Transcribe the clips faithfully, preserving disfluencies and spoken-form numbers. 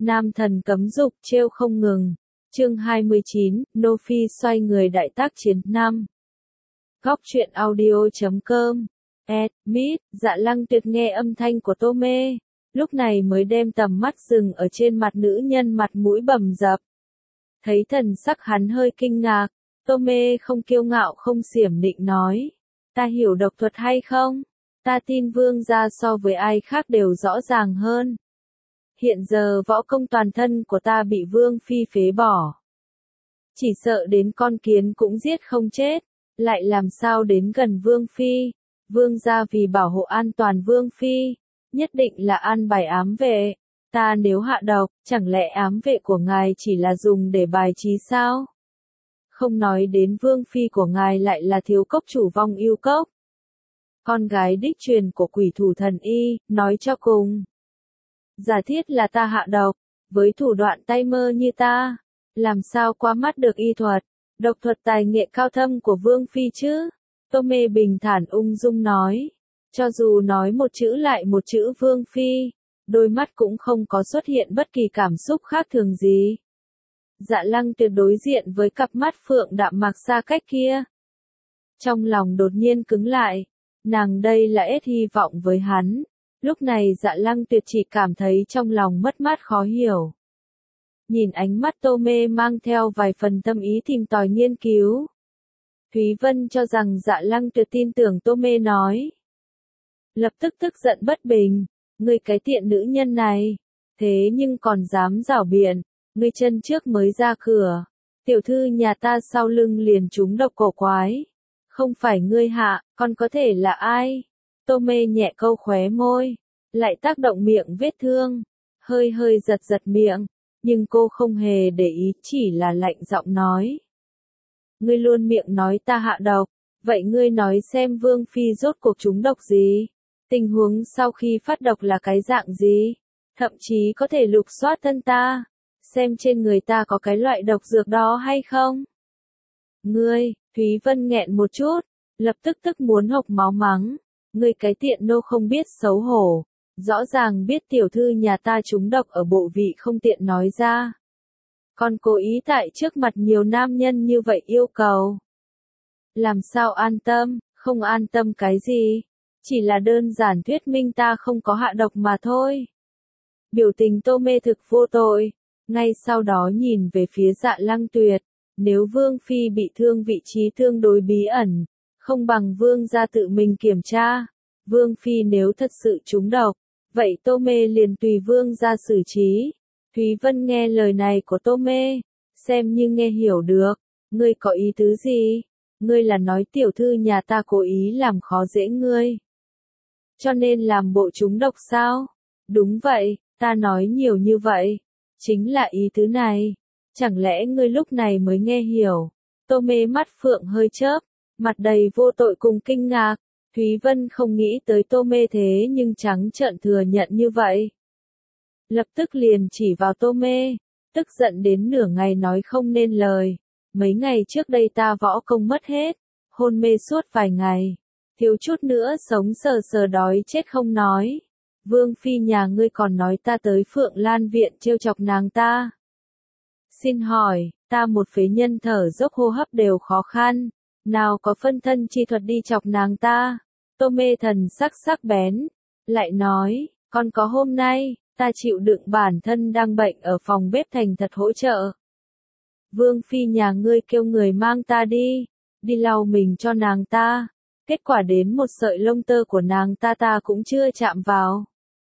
Nam thần cấm dục trêu không ngừng. Chương hai mươi chín, Nô Phi xoay người đại tác chiến năm. Góc truyện audio chấm com. Ed, Mít, Dạ Lăng Tuyệt nghe âm thanh của Tô Mê, lúc này mới đem tầm mắt dừng ở trên mặt nữ nhân mặt mũi bầm dập. Thấy thần sắc hắn hơi kinh ngạc, Tô Mê không kiêu ngạo không xiểm định nói. Ta hiểu độc thuật hay không? Ta tin vương gia so với ai khác đều rõ ràng hơn. Hiện giờ võ công toàn thân của ta bị vương phi phế bỏ. Chỉ sợ đến con kiến cũng giết không chết, lại làm sao đến gần vương phi. Vương gia vì bảo hộ an toàn vương phi, nhất định là an bài ám vệ. Ta nếu hạ độc, chẳng lẽ ám vệ của ngài chỉ là dùng để bài trí sao? Không nói đến vương phi của ngài lại là thiếu cốc chủ vong yêu cốc. Con gái đích truyền của quỷ thủ thần y, nói cho cùng. Giả thiết là ta hạ độc, với thủ đoạn tay mơ như ta, làm sao qua mắt được y thuật, độc thuật tài nghệ cao thâm của vương phi chứ? Tô Mê bình thản ung dung nói, cho dù nói một chữ lại một chữ vương phi, đôi mắt cũng không có xuất hiện bất kỳ cảm xúc khác thường gì. Dạ Lăng Tuyệt đối diện với cặp mắt phượng đạm mạc xa cách kia. Trong lòng đột nhiên cứng lại, nàng đây là ết hy vọng với hắn. Lúc này Dạ Lăng Tuyệt chỉ cảm thấy trong lòng mất mát khó hiểu. Nhìn ánh mắt Tô Mê mang theo vài phần tâm ý tìm tòi nghiên cứu. Thúy Vân cho rằng Dạ Lăng Tuyệt tin tưởng Tô Mê nói. Lập tức tức giận bất bình, ngươi cái tiện nữ nhân này, thế nhưng còn dám giảo biện, ngươi chân trước mới ra cửa, tiểu thư nhà ta sau lưng liền trúng độc cổ quái. Không phải ngươi hạ, còn có thể là ai? Tô Mê nhẹ câu khóe môi, lại tác động miệng vết thương, hơi hơi giật giật miệng, nhưng cô không hề để ý, chỉ là lạnh giọng nói. Ngươi luôn miệng nói ta hạ độc, vậy ngươi nói xem vương phi rốt cuộc trúng độc gì? Tình huống sau khi phát độc là cái dạng gì? Thậm chí có thể lục soát thân ta, xem trên người ta có cái loại độc dược đó hay không? Ngươi, Thúy Vân nghẹn một chút, lập tức tức muốn hộc máu mắng. Ngươi cái tiện nô không biết xấu hổ, rõ ràng biết tiểu thư nhà ta trúng độc ở bộ vị không tiện nói ra. Còn cố ý tại trước mặt nhiều nam nhân như vậy yêu cầu. Làm sao an tâm, không an tâm cái gì, chỉ là đơn giản thuyết minh ta không có hạ độc mà thôi. Biểu tình Tô Mê thực vô tội, ngay sau đó nhìn về phía Dạ Lăng Tuyệt, nếu vương phi bị thương vị trí tương đối bí ẩn, không bằng vương gia tự mình kiểm tra. Vương phi nếu thật sự trúng độc, vậy Tô Mê liền tùy vương gia xử trí. Thúy Vân nghe lời này của Tô Mê, xem như nghe hiểu được. Ngươi có ý tứ gì? Ngươi là nói tiểu thư nhà ta cố ý làm khó dễ ngươi, cho nên làm bộ trúng độc sao? Đúng vậy, ta nói nhiều như vậy, chính là ý tứ này. Chẳng lẽ ngươi lúc này mới nghe hiểu? Tô Mê mắt phượng hơi chớp, mặt đầy vô tội cùng kinh ngạc. Thúy Vân không nghĩ tới Tô Mê thế nhưng trắng trợn thừa nhận như vậy. Lập tức liền chỉ vào Tô Mê, tức giận đến nửa ngày nói không nên lời. Mấy ngày trước đây ta võ công mất hết, hôn mê suốt vài ngày, thiếu chút nữa sống sờ sờ đói chết không nói. Vương phi nhà ngươi còn nói ta tới Phượng Lan viện trêu chọc nàng ta. Xin hỏi, ta một phế nhân thở dốc hô hấp đều khó khăn, nào có phân thân chi thuật đi chọc nàng ta? Tô Mê thần sắc sắc bén, lại nói, còn có hôm nay, ta chịu đựng bản thân đang bệnh ở phòng bếp thành thật hỗ trợ. Vương phi nhà ngươi kêu người mang ta đi, đi lau mình cho nàng ta, kết quả đến một sợi lông tơ của nàng ta ta cũng chưa chạm vào.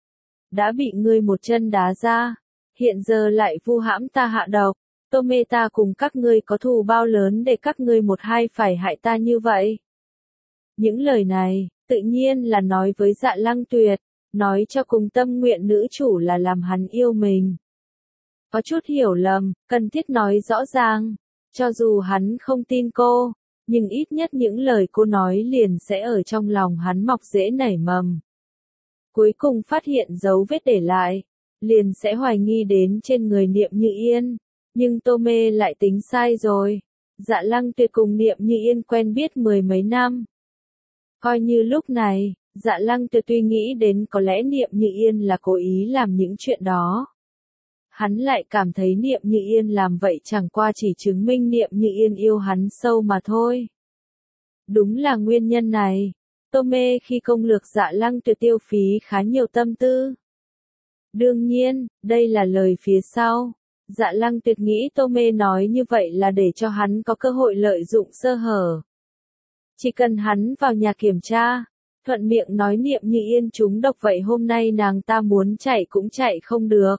Đã bị ngươi một chân đá ra, hiện giờ lại vu hãm ta hạ độc. Tô Mê ta cùng các ngươi có thù bao lớn để các ngươi một hai phải hại ta như vậy? Những lời này, tự nhiên là nói với Dạ Lăng Tuyệt, nói cho cùng tâm nguyện nữ chủ là làm hắn yêu mình. Có chút hiểu lầm, cần thiết nói rõ ràng, cho dù hắn không tin cô, nhưng ít nhất những lời cô nói liền sẽ ở trong lòng hắn mọc rễ nảy mầm. Cuối cùng phát hiện dấu vết để lại, liền sẽ hoài nghi đến trên người Niệm Như Yên. Nhưng Tô Mê lại tính sai rồi. Dạ Lăng Tuyệt cùng Niệm Như Yên quen biết mười mấy năm. Coi như lúc này, Dạ Lăng Tuyệt tuy nghĩ đến có lẽ Niệm Như Yên là cố ý làm những chuyện đó. Hắn lại cảm thấy Niệm Như Yên làm vậy chẳng qua chỉ chứng minh Niệm Như Yên yêu hắn sâu mà thôi. Đúng là nguyên nhân này, Tô Mê khi công lược Dạ Lăng Tuyệt tiêu phí khá nhiều tâm tư. Đương nhiên, đây là lời phía sau. Dạ Lăng Tuyệt nghĩ Tô Mê nói như vậy là để cho hắn có cơ hội lợi dụng sơ hở. Chỉ cần hắn vào nhà kiểm tra, thuận miệng nói Niệm Như Yên trúng độc vậy hôm nay nàng ta muốn chạy cũng chạy không được.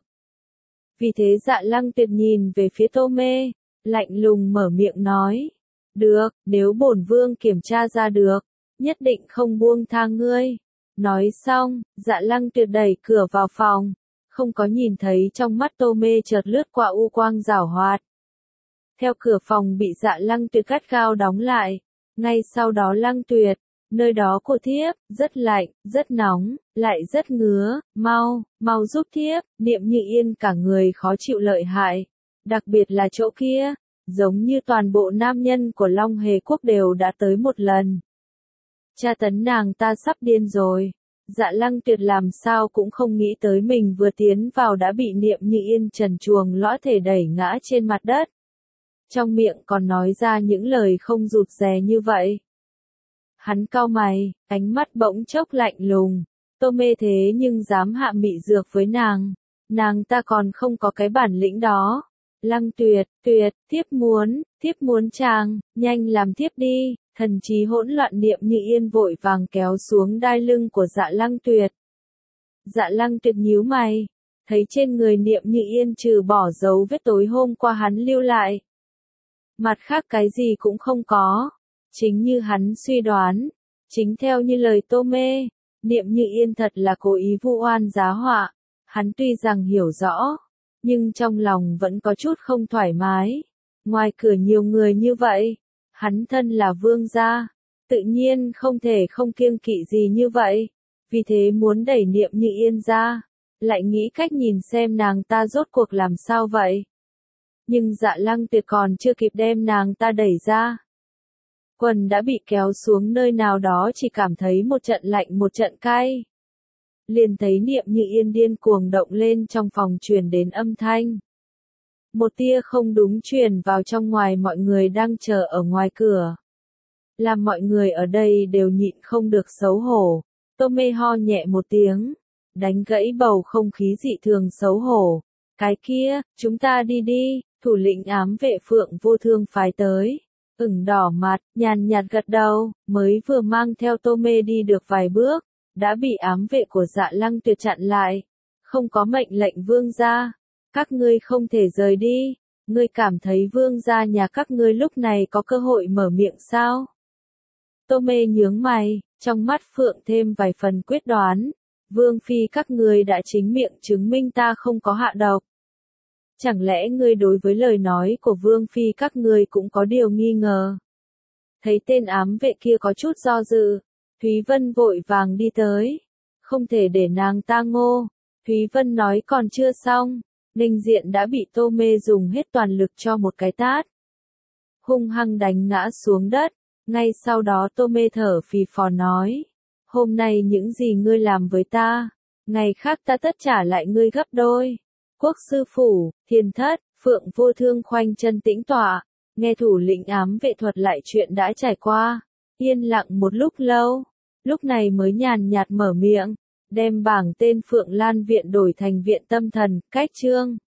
Vì thế Dạ Lăng Tuyệt nhìn về phía Tô Mê, lạnh lùng mở miệng nói. Được, nếu bổn vương kiểm tra ra được, nhất định không buông tha ngươi. Nói xong, Dạ Lăng Tuyệt đẩy cửa vào phòng, không có nhìn thấy trong mắt Tô Mê chợt lướt qua u quang giảo hoạt. Theo cửa phòng bị Dạ Lăng Tuyệt gắt gao đóng lại, ngay sau đó Lăng Tuyệt, nơi đó của thiếp, rất lạnh, rất nóng, lại rất ngứa, mau, mau giúp thiếp, Niệm Như Yên cả người khó chịu lợi hại, đặc biệt là chỗ kia, giống như toàn bộ nam nhân của Long Hề Quốc đều đã tới một lần. Tra tấn nàng ta sắp điên rồi. Dạ Lăng Tuyệt làm sao cũng không nghĩ tới mình vừa tiến vào đã bị Niệm Như Yên trần truồng lõa thể đẩy ngã trên mặt đất. Trong miệng còn nói ra những lời không rụt rè như vậy. Hắn cau mày, ánh mắt bỗng chốc lạnh lùng. Tô Mê thế nhưng dám hạ mị dược với nàng. Nàng ta còn không có cái bản lĩnh đó. Lăng Tuyệt, Tuyệt, thiếp muốn, thiếp muốn chàng, nhanh làm thiếp đi. Thần trí hỗn loạn Niệm Như Yên vội vàng kéo xuống đai lưng của Dạ Lăng Tuyệt. Dạ Lăng Tuyệt nhíu mày, thấy trên người Niệm Như Yên trừ bỏ dấu vết tối hôm qua hắn lưu lại. Mặt khác cái gì cũng không có. Chính như hắn suy đoán, chính theo như lời Tô Mê, Niệm Như Yên thật là cố ý vu oan giá họa. Hắn tuy rằng hiểu rõ, nhưng trong lòng vẫn có chút không thoải mái. Ngoài cửa nhiều người như vậy, hắn thân là vương gia, tự nhiên không thể không kiêng kỵ gì như vậy, vì thế muốn đẩy Niệm Như Yên ra, lại nghĩ cách nhìn xem nàng ta rốt cuộc làm sao vậy. Nhưng Dạ Lăng Tuyệt còn chưa kịp đem nàng ta đẩy ra. Quần đã bị kéo xuống nơi nào đó chỉ cảm thấy một trận lạnh một trận cay. Liền thấy Niệm Như Yên điên cuồng động lên trong phòng truyền đến âm thanh. Một tia không đúng truyền vào trong ngoài mọi người đang chờ ở ngoài cửa. Làm mọi người ở đây đều nhịn không được xấu hổ. Tô Mê ho nhẹ một tiếng, đánh gãy bầu không khí dị thường xấu hổ. Cái kia, chúng ta đi đi, thủ lĩnh ám vệ Phượng Vô Thương phái tới. Ửng đỏ mặt, nhàn nhạt gật đầu, mới vừa mang theo Tô Mê đi được vài bước, đã bị ám vệ của Dạ Lăng Tuyệt chặn lại. Không có mệnh lệnh vương gia. Các ngươi không thể rời đi, ngươi cảm thấy vương gia nhà các ngươi lúc này có cơ hội mở miệng sao? Tô Mê nhướng mày, trong mắt Phượng thêm vài phần quyết đoán, vương phi các ngươi đã chính miệng chứng minh ta không có hạ độc. Chẳng lẽ ngươi đối với lời nói của vương phi các ngươi cũng có điều nghi ngờ? Thấy tên ám vệ kia có chút do dự, Thúy Vân vội vàng đi tới, không thể để nàng ta ngô. Thúy Vân nói còn chưa xong. Ninh Diện đã bị Tô Mê dùng hết toàn lực cho một cái tát. Hung hăng đánh ngã xuống đất, ngay sau đó Tô Mê thở phì phò nói. Hôm nay những gì ngươi làm với ta, ngày khác ta tất trả lại ngươi gấp đôi. Quốc sư phủ, Thiên Thất, Phượng Vô Thương khoanh chân tĩnh tọa, nghe thủ lĩnh ám vệ thuật lại chuyện đã trải qua. Yên lặng một lúc lâu, lúc này mới nhàn nhạt mở miệng. Đem bảng tên Phượng Lan Viện đổi thành Viện Tâm Thần, cách chương.